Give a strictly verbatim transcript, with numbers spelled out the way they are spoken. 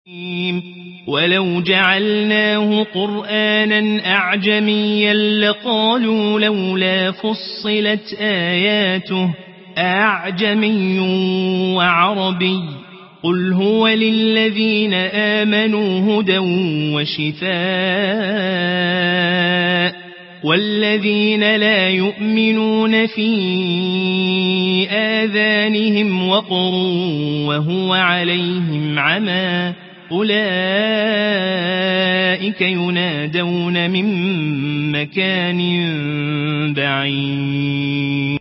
ولو جعلناه قرآنا أعجميا لقالوا لولا فصلت آياته أعجمي وعربي قل هو للذين آمنوا هدى وشفاء والذين لا يؤمنون في آذانهم وقر وهو عليهم عمى أولئك ينادون من مكان بعيد.